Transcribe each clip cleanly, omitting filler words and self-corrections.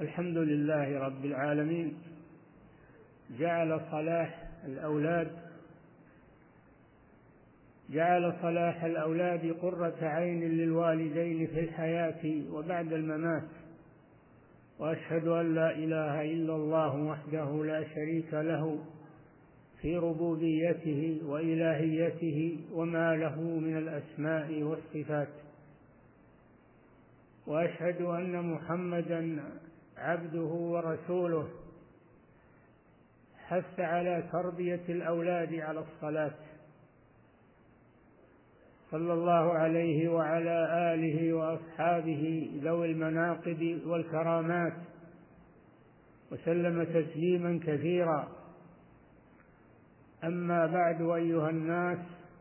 الحمد لله رب العالمين. جعل صلاح الأولاد قرة عين للوالدين في الحياة وبعد الممات، وأشهد أن لا إله إلا الله وحده لا شريك له في ربوبيته وإلهيته وما له من الأسماء والصفات، وأشهد أن محمدا عبده ورسوله، حث على تربية الأولاد على الصلاة، صلى الله عليه وعلى آله وأصحابه ذوي المناقب والكرامات، وسلم تسليما كثيرا. أما بعد، أيها الناس،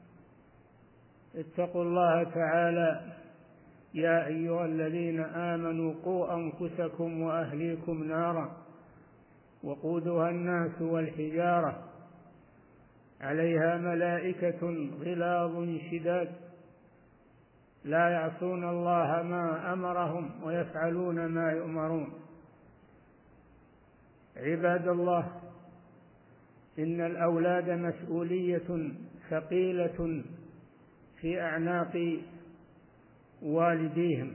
اتقوا الله تعالى يا أيها الذين آمنوا قوا أنفسكم وأهليكم نارا وقودها الناس والحجارة عليها ملائكة غلاظ شداد لا يعصون الله ما أمرهم ويفعلون ما يؤمرون. عباد الله، إن الأولاد مسؤولية ثقيلة في أعناق والديهم،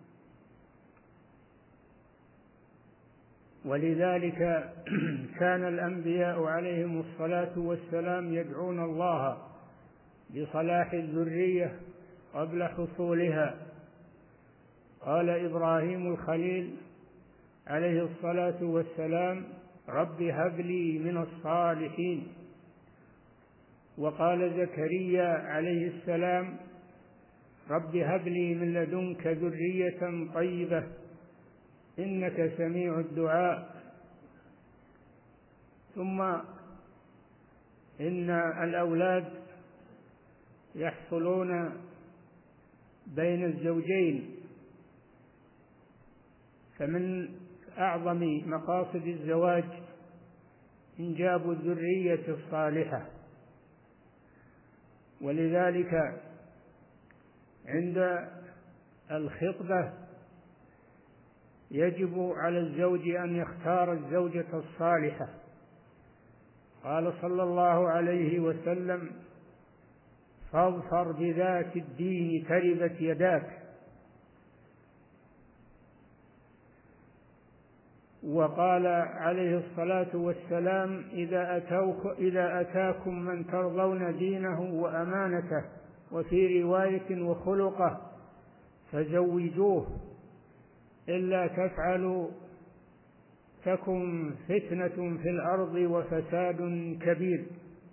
ولذلك كان الأنبياء عليهم الصلاة والسلام يدعون الله بصلاح الذرية قبل حصولها. قال إبراهيم الخليل عليه الصلاة والسلام: رب هب لي من الصالحين. وقال زكريا عليه السلام: رب هب لي من لدنك ذرية طيبة إنك سميع الدعاء. ثم إن الأولاد يحصلون بين الزوجين، فمن أعظم مقاصد الزواج إنجاب الذرية الصالحة، ولذلك عند الخطبة يجب على الزوج أن يختار الزوجة الصالحة. قال صلى الله عليه وسلم: فاظفر بذات الدين تربت يداك. وقال عليه الصلاة والسلام: إذا أتاكم من ترضون دينه وأمانته، وفي رواية وخلقه، فزوجوه، إلا تفعلوا تكن فتنة في الأرض وفساد كبير.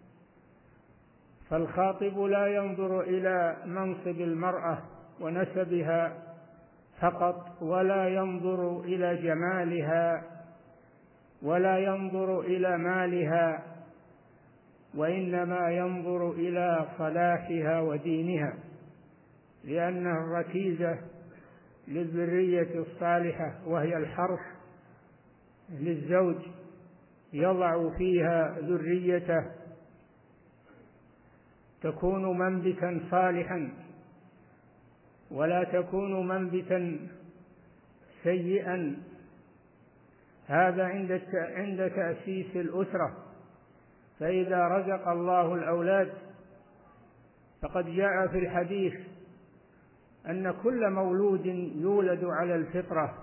فالخاطب لا ينظر إلى منصب المرأة ونسبها فقط، ولا ينظر إلى جمالها، ولا ينظر إلى مالها، وإنما ينظر إلى صلاحها ودينها، لأنها الركيزة للذرية الصالحة، وهي الحرث للزوج يضع فيها ذريته تكون منبتا صالحا، ولا تكون منبتا سيئا. هذا عند تأسيس الأسرة. فإذا رزق الله الأولاد، فقد جاء في الحديث أن كل مولود يولد على الفطرة،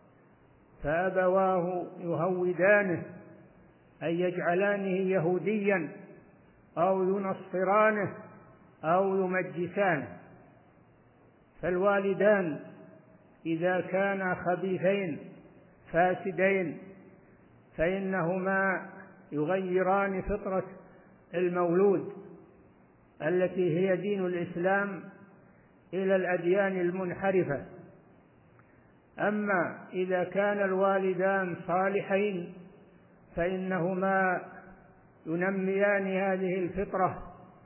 فأبواه يهودانه أي يجعلانه يهوديا أو ينصرانه أو يمجسانه. فالوالدان إذا كانا خبيثين فاسدين فإنهما يغيران فطرة المولود التي هي دين الإسلام إلى الأديان المنحرفة. أما إذا كان الوالدان صالحين فإنهما ينميان هذه الفطرة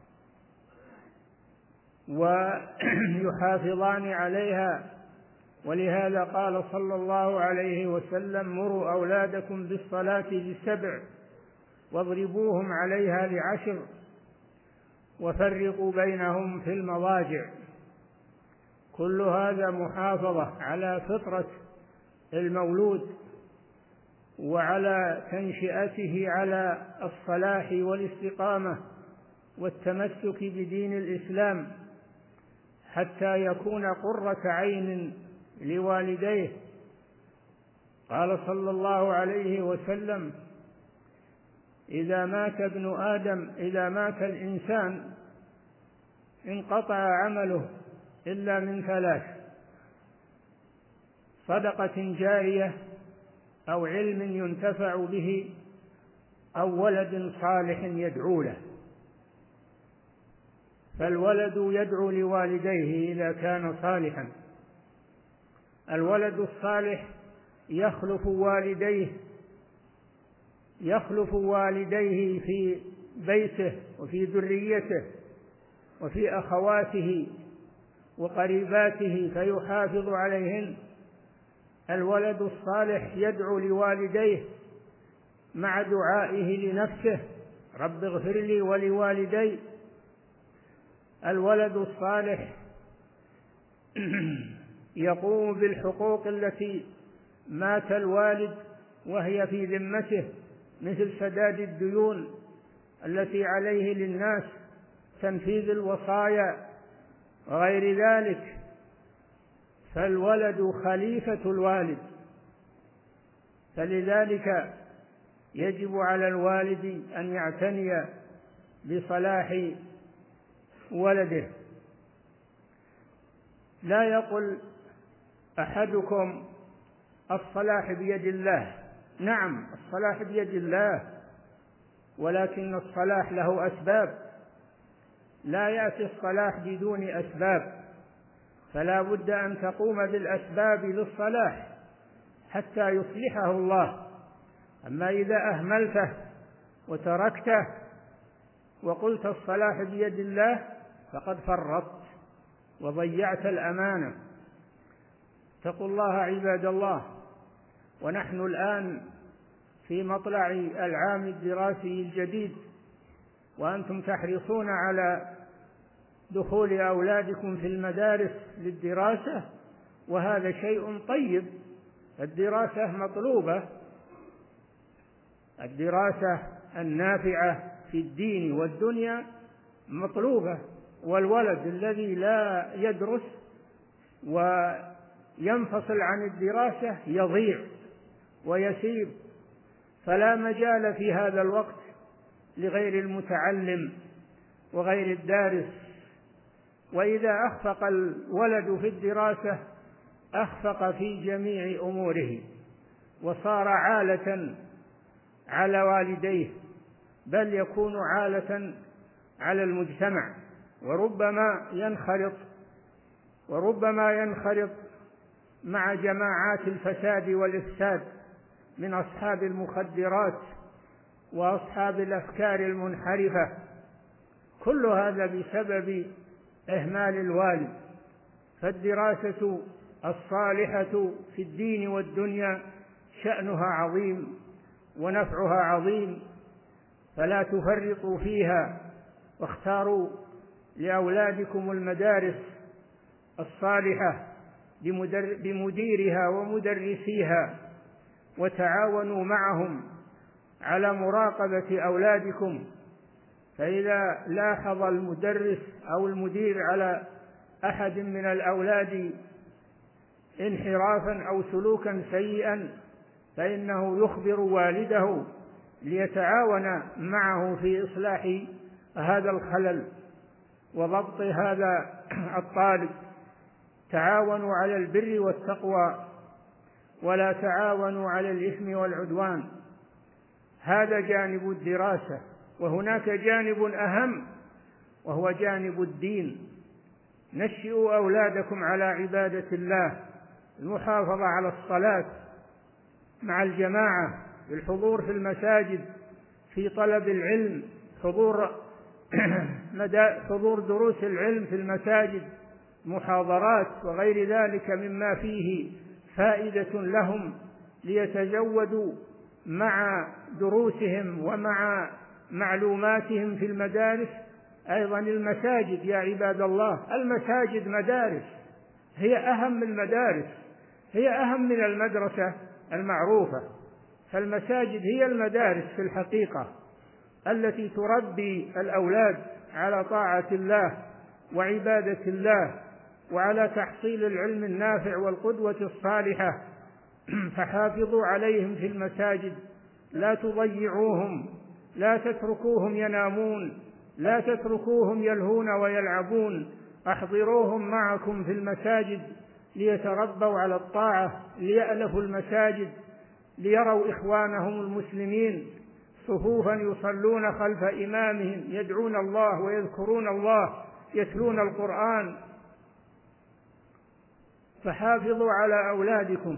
ويحافظان عليها. ولهذا قال صلى الله عليه وسلم: مروا أولادكم بالصلاة ل7 واضربوهم عليها ل10 وفرقوا بينهم في المضاجع. كل هذا محافظة على فطرة المولود وعلى تنشئته على الصلاح والاستقامة والتمسك بدين الإسلام حتى يكون قرة عين لوالديه. قال صلى الله عليه وسلم: إذا مات الإنسان انقطع عمله إلا من ثلاث: صدقة جارية، أو علم ينتفع به، أو ولد صالح يدعو له. فالولد يدعو لوالديه إذا كان صالحا. الولد الصالح يخلف والديه في بيته وفي ذريته وفي أخواته وقريباته فيحافظ عليهن. الولد الصالح يدعو لوالديه مع دعائه لنفسه: رب اغفر لي ولوالدي. الولد الصالح يقوم بالحقوق التي مات الوالد وهي في ذمته، مثل سداد الديون التي عليه للناس، تنفيذ الوصايا وغير ذلك. فالولد خليفة الوالد، فلذلك يجب على الوالد أن يعتني بصلاح ولده. لا يقل أحدكم الصلاح بيد الله. نعم، الصلاح بيد الله، ولكن الصلاح له أسباب، لا يأتي الصلاح بدون أسباب، فلا بد أن تقوم بالأسباب للصلاح حتى يصلحه الله. أما إذا أهملته وتركته وقلت الصلاح بيد الله فقد فرطت وضيعت الأمانة. اتقوا الله عباد الله. ونحن الآن في مطلع العام الدراسي الجديد، وأنتم تحرصون على دخول أولادكم في المدارس للدراسة، وهذا شيء طيب. الدراسة مطلوبة، الدراسة النافعة في الدين والدنيا مطلوبة. والولد الذي لا يدرس وينفصل عن الدراسة يضيع ويسيب، فلا مجال في هذا الوقت لغير المتعلم وغير الدارس. وإذا أخفق الولد في الدراسة أخفق في جميع أموره، وصار عالة على والديه، بل يكون عالة على المجتمع، وربما ينخرط مع جماعات الفساد والإفساد من أصحاب المخدرات وأصحاب الأفكار المنحرفة. كل هذا بسبب إهمال الوالد. فالدراسة الصالحة في الدين والدنيا شأنها عظيم ونفعها عظيم، فلا تفرطوا فيها، واختاروا لأولادكم المدارس الصالحة بمديرها ومدرسيها، وتعاونوا معهم على مراقبة أولادكم. فإذا لاحظ المدرس أو المدير على أحد من الأولاد انحرافا أو سلوكا سيئا فإنه يخبر والده ليتعاون معه في إصلاح هذا الخلل وضبط هذا الطالب. تعاونوا على البر والتقوى ولا تعاونوا على الإثم والعدوان. هذا جانب الدراسة. وهناك جانب أهم وهو جانب الدين. نشئوا أولادكم على عبادة الله، المحافظة على الصلاة مع الجماعة، بالحضور في المساجد، في طلب العلم، حضور دروس العلم في المساجد، محاضرات وغير ذلك مما فيه فائدة لهم ليتزودوا مع دروسهم ومع معلوماتهم في المدارس. أيضا المساجد يا عباد الله، المساجد مدارس، هي أهم من المدارس، هي أهم من المدرسة المعروفة. فالمساجد هي المدارس في الحقيقة التي تربي الأولاد على طاعة الله وعبادة الله وعلى تحصيل العلم النافع والقدوة الصالحة. فحافظوا عليهم في المساجد، لا تضيعوهم، لا تتركوهم ينامون، لا تتركوهم يلهون ويلعبون، أحضروهم معكم في المساجد ليتربوا على الطاعة، ليألفوا المساجد، ليروا إخوانهم المسلمين صفوفا يصلون خلف إمامهم يدعون الله ويذكرون الله يتلون القرآن. فحافظوا على أولادكم،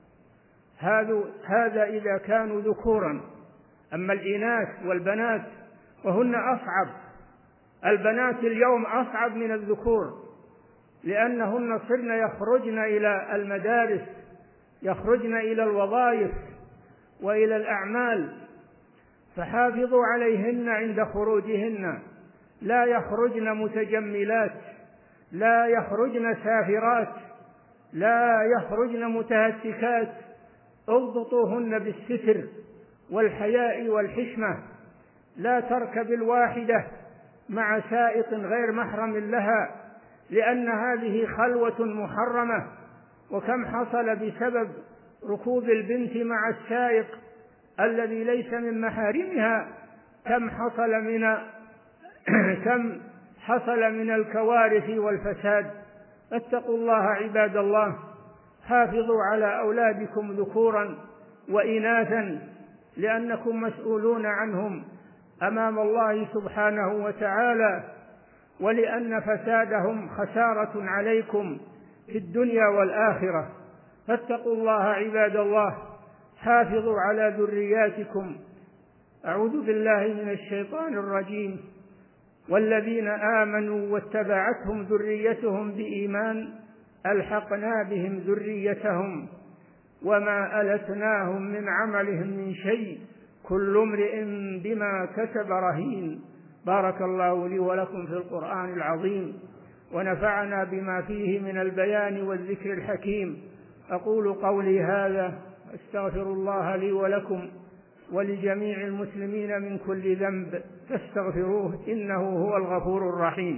هذا إذا كانوا ذكورا. أما الإناث والبنات وهن أصعب، البنات اليوم أصعب من الذكور، لأنهن صرن يخرجن إلى المدارس، يخرجن إلى الوظائف وإلى الأعمال، فحافظوا عليهن عند خروجهن، لا يخرجن متجملات، لا يخرجن سافرات، لا يخرجن متهتكات، اضبطوهن بالستر والحياء والحشمة. لا تركب الواحدة مع سائق غير محرم لها، لأن هذه خلوة محرمة. وكم حصل بسبب ركوب البنت مع السائق الذي ليس من محارمها، كم حصل من الكوارث والفساد. اتقوا الله عباد الله، حافظوا على أولادكم ذكورا وإناثا، لأنكم مسؤولون عنهم أمام الله سبحانه وتعالى، ولأن فسادهم خسارة عليكم في الدنيا والآخرة. فاتقوا الله عباد الله، حافظوا على ذرياتكم. أعوذ بالله من الشيطان الرجيم. والذين آمنوا واتبعتهم ذريتهم بإيمان ألحقنا بهم ذريتهم وما ألتناهم من عملهم من شيء كل امرئ بما كسب رهين. بارك الله لي ولكم في القرآن العظيم، ونفعنا بما فيه من البيان والذكر الحكيم. أقول قولي هذا، أستغفر الله لي ولكم ولجميع المسلمين من كل ذنب، فاستغفروه إنه هو الغفور الرحيم.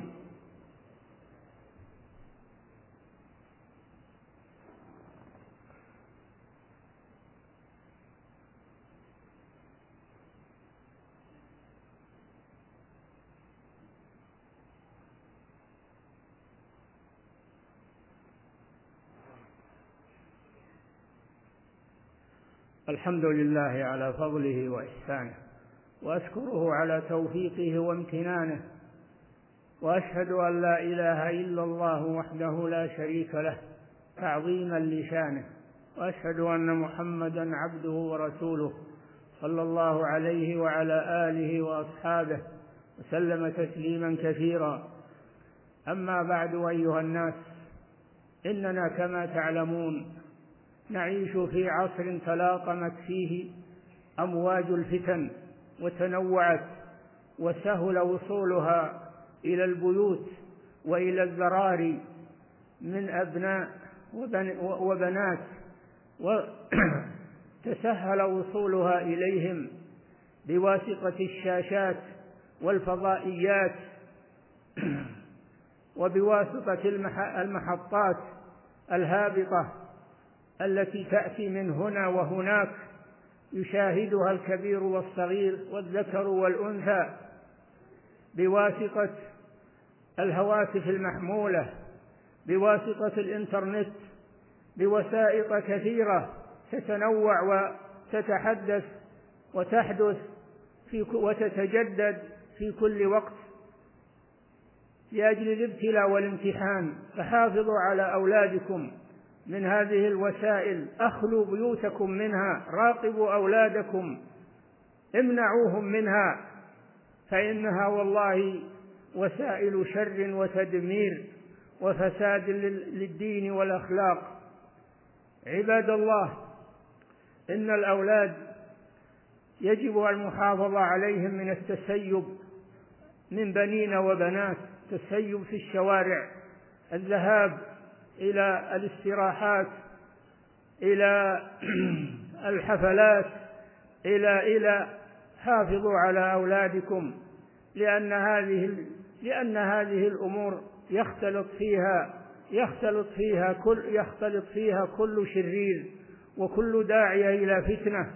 الحمد لله على فضله وإحسانه، وأشكره على توفيقه وامتنانه، وأشهد أن لا إله إلا الله وحده لا شريك له تعظيما لشانه، وأشهد أن محمدا عبده ورسوله صلى الله عليه وعلى آله وأصحابه وسلم تسليما كثيرا. أما بعد، أيها الناس، إننا كما تعلمون نعيش في عصر تلاطمت فيه أمواج الفتن وتنوعت، وسهل وصولها إلى البيوت وإلى الذراري من أبناء وبنات، وتسهل وصولها إليهم بواسطة الشاشات والفضائيات وبواسطة المحطات الهابطة التي تأتي من هنا وهناك، يشاهدها الكبير والصغير والذكر والأنثى، بواسطة الهواتف المحمولة، بواسطة الإنترنت، بوسائط كثيرة تتنوع وتتحدث وتحدث وتتجدد في كل وقت لأجل الابتلاء والامتحان. فحافظوا على أولادكم من هذه الوسائل، أخلوا بيوتكم منها، راقبوا أولادكم، امنعوهم منها، فإنها والله وسائل شر وتدمير وفساد للدين والأخلاق. عباد الله، إن الأولاد يجب المحافظة عليهم من التسيب من بنين وبنات، التسيب في الشوارع، الذهاب إلى الاستراحات، إلى الحفلات، إلى حافظوا على أولادكم، لأن هذه الأمور يختلط فيها كل شرير وكل داعية إلى فتنة.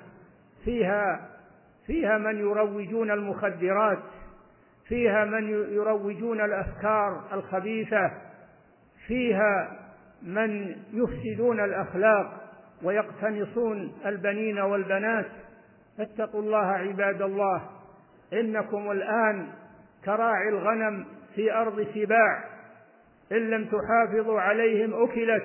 فيها من يروجون المخدرات، فيها من يروجون الأفكار الخبيثة، فيها من يفسدون الأخلاق ويقتنصون البنين والبنات. فاتقوا الله عباد الله، إنكم الآن كراعي الغنم في أرض سباع، إن لم تحافظوا عليهم أكلت.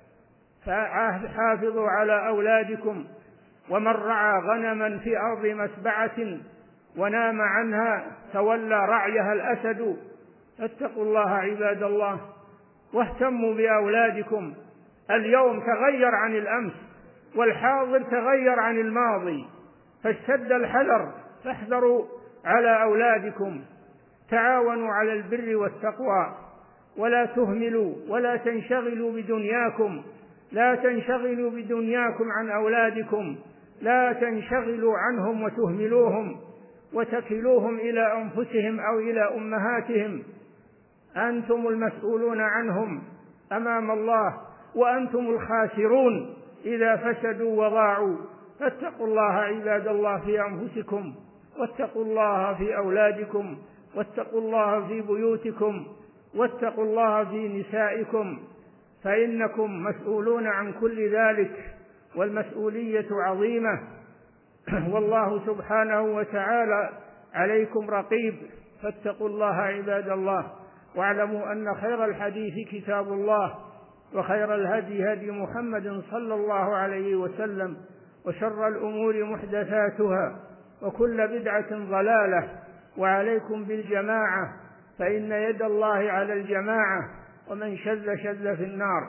فحافظوا على أولادكم، ومن رعى غنما في أرض مسبعة ونام عنها تولى رعيها الأسد. فاتقوا الله عباد الله واهتموا بأولادكم. اليوم تغير عن الأمس، والحاضر تغير عن الماضي، فاشتد الحذر، فاحذروا على أولادكم. تعاونوا على البر والتقوى، ولا تهملوا ولا تنشغلوا بدنياكم. لا تنشغلوا بدنياكم عن أولادكم، لا تنشغلوا عنهم وتهملوهم وتكلوهم إلى أنفسهم أو إلى أمهاتهم. أنتم المسؤولون عنهم أمام الله، وأنتم الخاسرون إذا فسدوا وضاعوا. فاتقوا الله عباد الله في أنفسكم، واتقوا الله في أولادكم، واتقوا الله في بيوتكم، واتقوا الله في نسائكم، فإنكم مسؤولون عن كل ذلك، والمسؤولية عظيمة، والله سبحانه وتعالى عليكم رقيب. فاتقوا الله عباد الله، واعلموا أن خير الحديث كتاب الله، وخير الهدي هدي محمد صلى الله عليه وسلم، وشر الأمور محدثاتها، وكل بدعة ضلالة. وعليكم بالجماعة، فإن يد الله على الجماعة، ومن شذ في النار.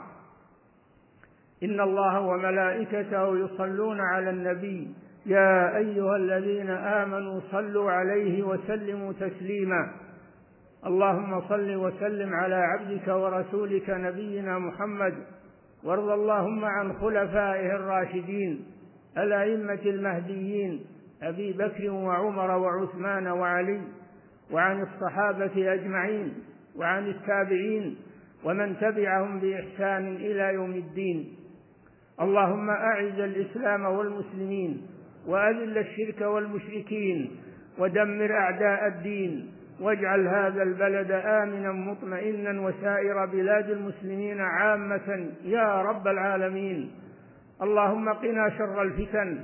إن الله وملائكته يصلون على النبي، يا أيها الذين آمنوا صلوا عليه وسلموا تسليما. اللهم صل وسلم على عبدك ورسولك نبينا محمد، وارض اللهم عن خلفائه الراشدين الأئمة المهديين أبي بكر وعمر وعثمان وعلي، وعن الصحابة أجمعين، وعن التابعين ومن تبعهم بإحسان إلى يوم الدين. اللهم أعز الإسلام والمسلمين، وأذل الشرك والمشركين، ودمر أعداء الدين، واجعل هذا البلد آمنا مطمئنا، وسائر بلاد المسلمين عامة يا رب العالمين. اللهم قنا شر الفتن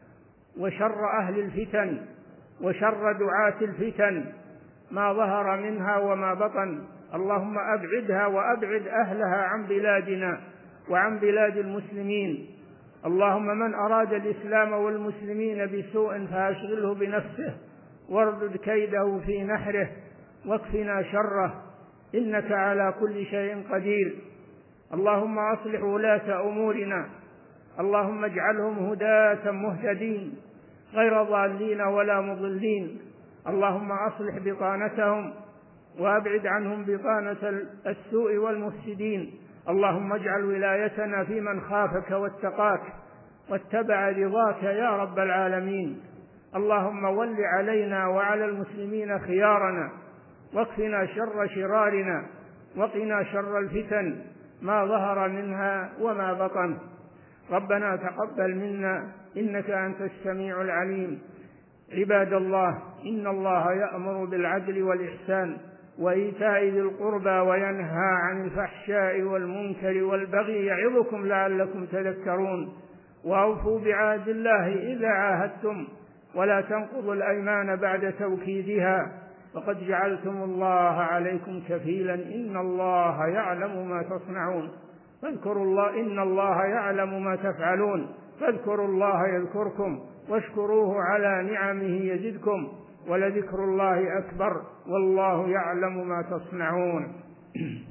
وشر أهل الفتن وشر دعاة الفتن، ما ظهر منها وما بطن. اللهم أبعدها وأبعد أهلها عن بلادنا وعن بلاد المسلمين. اللهم من أراد الإسلام والمسلمين بسوء فأشغله بنفسه، واردد كيده في نحره، واكفنا شره، إنك على كل شيء قدير. اللهم أصلح ولاة أمورنا، اللهم اجعلهم هداة مهتدين غير ضالين ولا مضلين. اللهم أصلح بطانتهم، وأبعد عنهم بطانة السوء والمفسدين. اللهم اجعل ولايتنا في من خافك واتقاك واتبع رضاك يا رب العالمين. اللهم ول علينا وعلى المسلمين خيارنا، واكفنا شر شرارنا، وقنا شر الفتن ما ظهر منها وما بطن. ربنا تقبل منا إنك أنت السميع العليم. عباد الله، إن الله يأمر بالعدل والإحسان وإيتاء ذي القربى، وينهى عن الفحشاء والمنكر والبغي، يعظكم لعلكم تذكرون. وأوفوا بعهد الله إذا عاهدتم، ولا تنقضوا الأيمان بعد توكيدها، فقد جعلتم الله عليكم كفيلا، إن الله يعلم ما تصنعون. فاذكروا الله، إن الله يعلم ما تفعلون. فاذكروا الله يذكركم، واشكروه على نعمه يزدكم، ولذكر الله أكبر، والله يعلم ما تصنعون.